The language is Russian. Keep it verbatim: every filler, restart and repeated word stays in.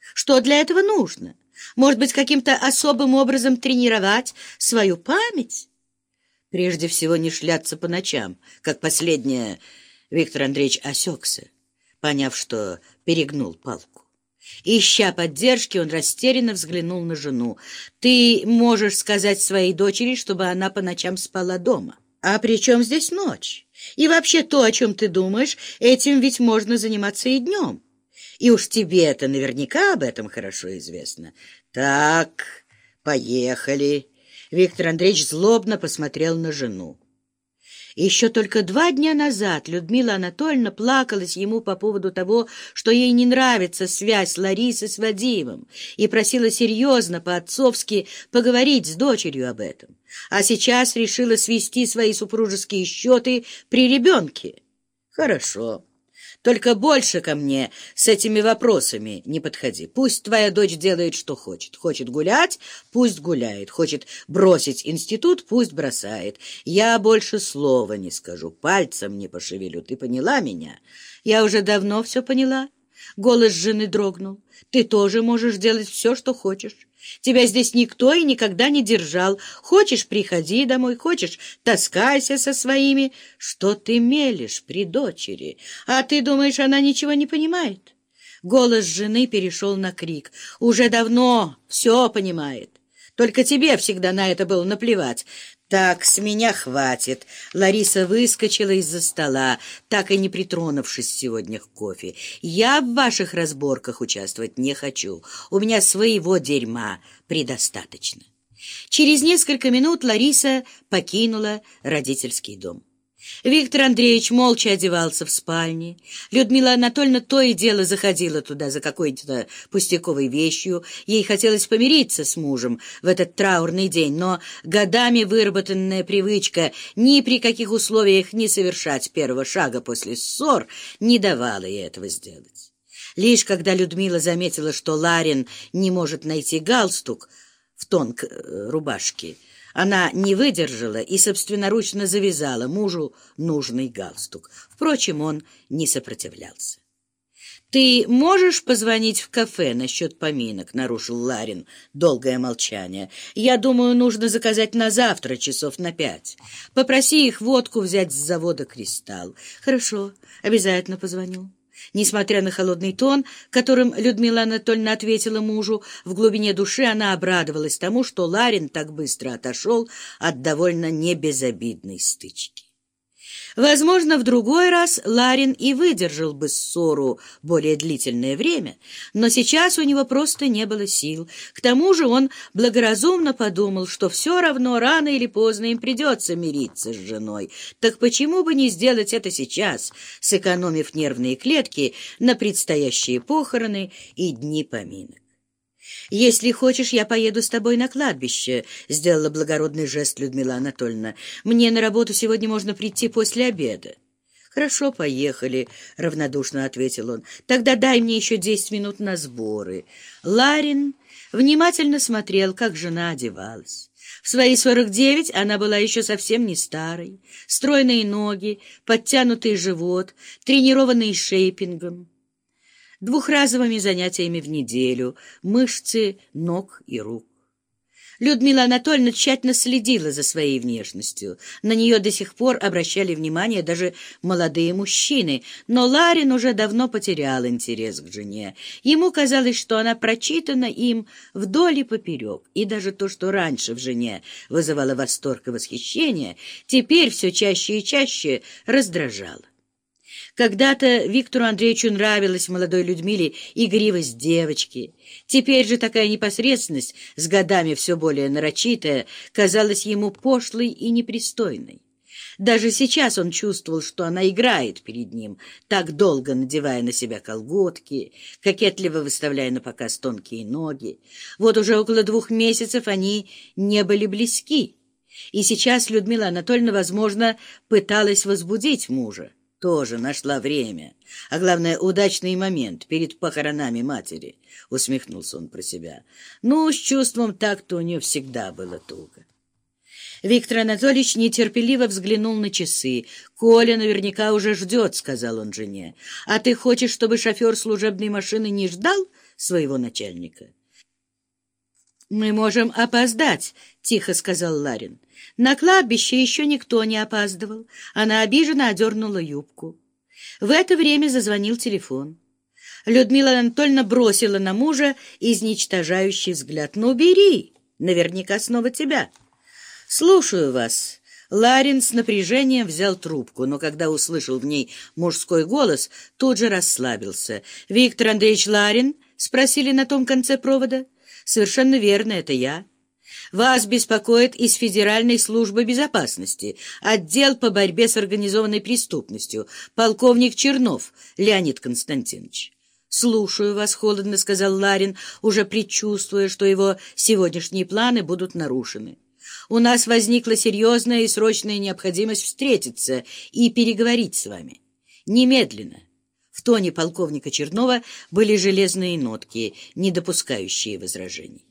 Что для этого нужно? Может быть, каким-то особым образом тренировать свою память? Прежде всего, не шляться по ночам, как последнее. Виктор Андреевич осекся, поняв, что перегнул палку. Ища поддержки, он растерянно взглянул на жену. «Ты можешь сказать своей дочери, чтобы она по ночам спала дома. А при чем здесь ночь? И вообще то, о чем ты думаешь, этим ведь можно заниматься и днем. И уж тебе-то наверняка об этом хорошо известно. Так, поехали». Виктор Андреевич злобно посмотрел на жену. Еще только два дня назад Людмила Анатольевна плакалась ему по поводу того, что ей не нравится связь Ларисы с Вадимом, и просила серьезно, по-отцовски, поговорить с дочерью об этом. А сейчас решила свести свои супружеские счеты при ребенке. Хорошо. Только больше ко мне с этими вопросами не подходи. Пусть твоя дочь делает, что хочет. Хочет гулять — пусть гуляет. Хочет бросить институт — пусть бросает. Я больше слова не скажу, пальцем не пошевелю. Ты поняла меня? Я уже давно все поняла. Голос жены дрогнул. Ты тоже можешь делать все, что хочешь. Тебя здесь никто и никогда не держал. Хочешь — приходи домой, хочешь — таскайся со своими. Что ты мелешь при дочери? А ты думаешь, она ничего не понимает?» Голос жены перешел на крик. «Уже давно все понимает. Только тебе всегда на это было наплевать. Так, с меня хватит». Лариса выскочила из-за стола, так и не притронувшись сегодня к кофе. «Я в ваших разборках участвовать не хочу. У меня своего дерьма предостаточно». Через несколько минут Лариса покинула родительский дом. Виктор Андреевич молча одевался в спальне. Людмила Анатольевна то и дело заходила туда за какой-то пустяковой вещью. Ей хотелось помириться с мужем в этот траурный день, но годами выработанная привычка ни при каких условиях не совершать первого шага после ссор не давала ей этого сделать. Лишь когда Людмила заметила, что Ларин не может найти галстук в тон к рубашке, она не выдержала и собственноручно завязала мужу нужный галстук. Впрочем, он не сопротивлялся. «Ты можешь позвонить в кафе насчет поминок?» — нарушил Ларин долгое молчание. «Я думаю, нужно заказать на завтра часов на пять. Попроси их водку взять с завода «Кристалл». «Хорошо, обязательно позвоню». Несмотря на холодный тон, которым Людмила Анатольевна ответила мужу, в глубине души она обрадовалась тому, что Ларин так быстро отошел от довольно небезобидной стычки. Возможно, в другой раз Ларин и выдержал бы ссору более длительное время, но сейчас у него просто не было сил. К тому же он благоразумно подумал, что все равно рано или поздно им придется мириться с женой. Так почему бы не сделать это сейчас, сэкономив нервные клетки на предстоящие похороны и дни поминок? «Если хочешь, я поеду с тобой на кладбище», — сделала благородный жест Людмила Анатольевна. «Мне на работу сегодня можно прийти после обеда». «Хорошо, поехали», — равнодушно ответил он. «Тогда дай мне еще десять минут на сборы». Ларин внимательно смотрел, как жена одевалась. В свои сорок девять она была еще совсем не старой. Стройные ноги, подтянутый живот, тренированный шейпингом, двухразовыми занятиями в неделю, мышцы ног и рук. Людмила Анатольевна тщательно следила за своей внешностью. На нее до сих пор обращали внимание даже молодые мужчины, но Ларин уже давно потерял интерес к жене. Ему казалось, что она прочитана им вдоль и поперек, и даже то, что раньше в жене вызывало восторг и восхищение, теперь все чаще и чаще раздражало. Когда-то Виктору Андреевичу нравилась молодой Людмиле игривость девочки. Теперь же такая непосредственность, с годами все более нарочитая, казалась ему пошлой и непристойной. Даже сейчас он чувствовал, что она играет перед ним, так долго надевая на себя колготки, кокетливо выставляя на показ тонкие ноги. Вот уже около двух месяцев они не были близки, и сейчас Людмила Анатольевна, возможно, пыталась возбудить мужа. Тоже нашла время, а главное, удачный момент перед похоронами матери, — усмехнулся он про себя. Ну, с чувством так-то у нее всегда было туго. Виктор Анатольевич нетерпеливо взглянул на часы. «Коля наверняка уже ждет», — сказал он жене. «А ты хочешь, чтобы шофер служебной машины не ждал?» — своего начальника. «Мы можем опоздать», — тихо сказал Ларин. На кладбище еще никто не опаздывал. Она обиженно одернула юбку. В это время зазвонил телефон. Людмила Анатольевна бросила на мужа изничтожающий взгляд. «Ну, бери, наверняка снова тебя». «Слушаю вас». Ларин с напряжением взял трубку, но когда услышал в ней мужской голос, тут же расслабился. «Виктор Андреевич Ларин?» — спросили на том конце провода. «Совершенно верно, это я. Вас беспокоит из Федеральной службы безопасности, отдел по борьбе с организованной преступностью, полковник Чернов Леонид Константинович». «Слушаю вас», — холодно сказал Ларин, уже предчувствуя, что его сегодняшние планы будут нарушены. «У нас возникла серьезная и срочная необходимость встретиться и переговорить с вами. Немедленно». В тоне полковника Чернова были железные нотки, не допускающие возражений.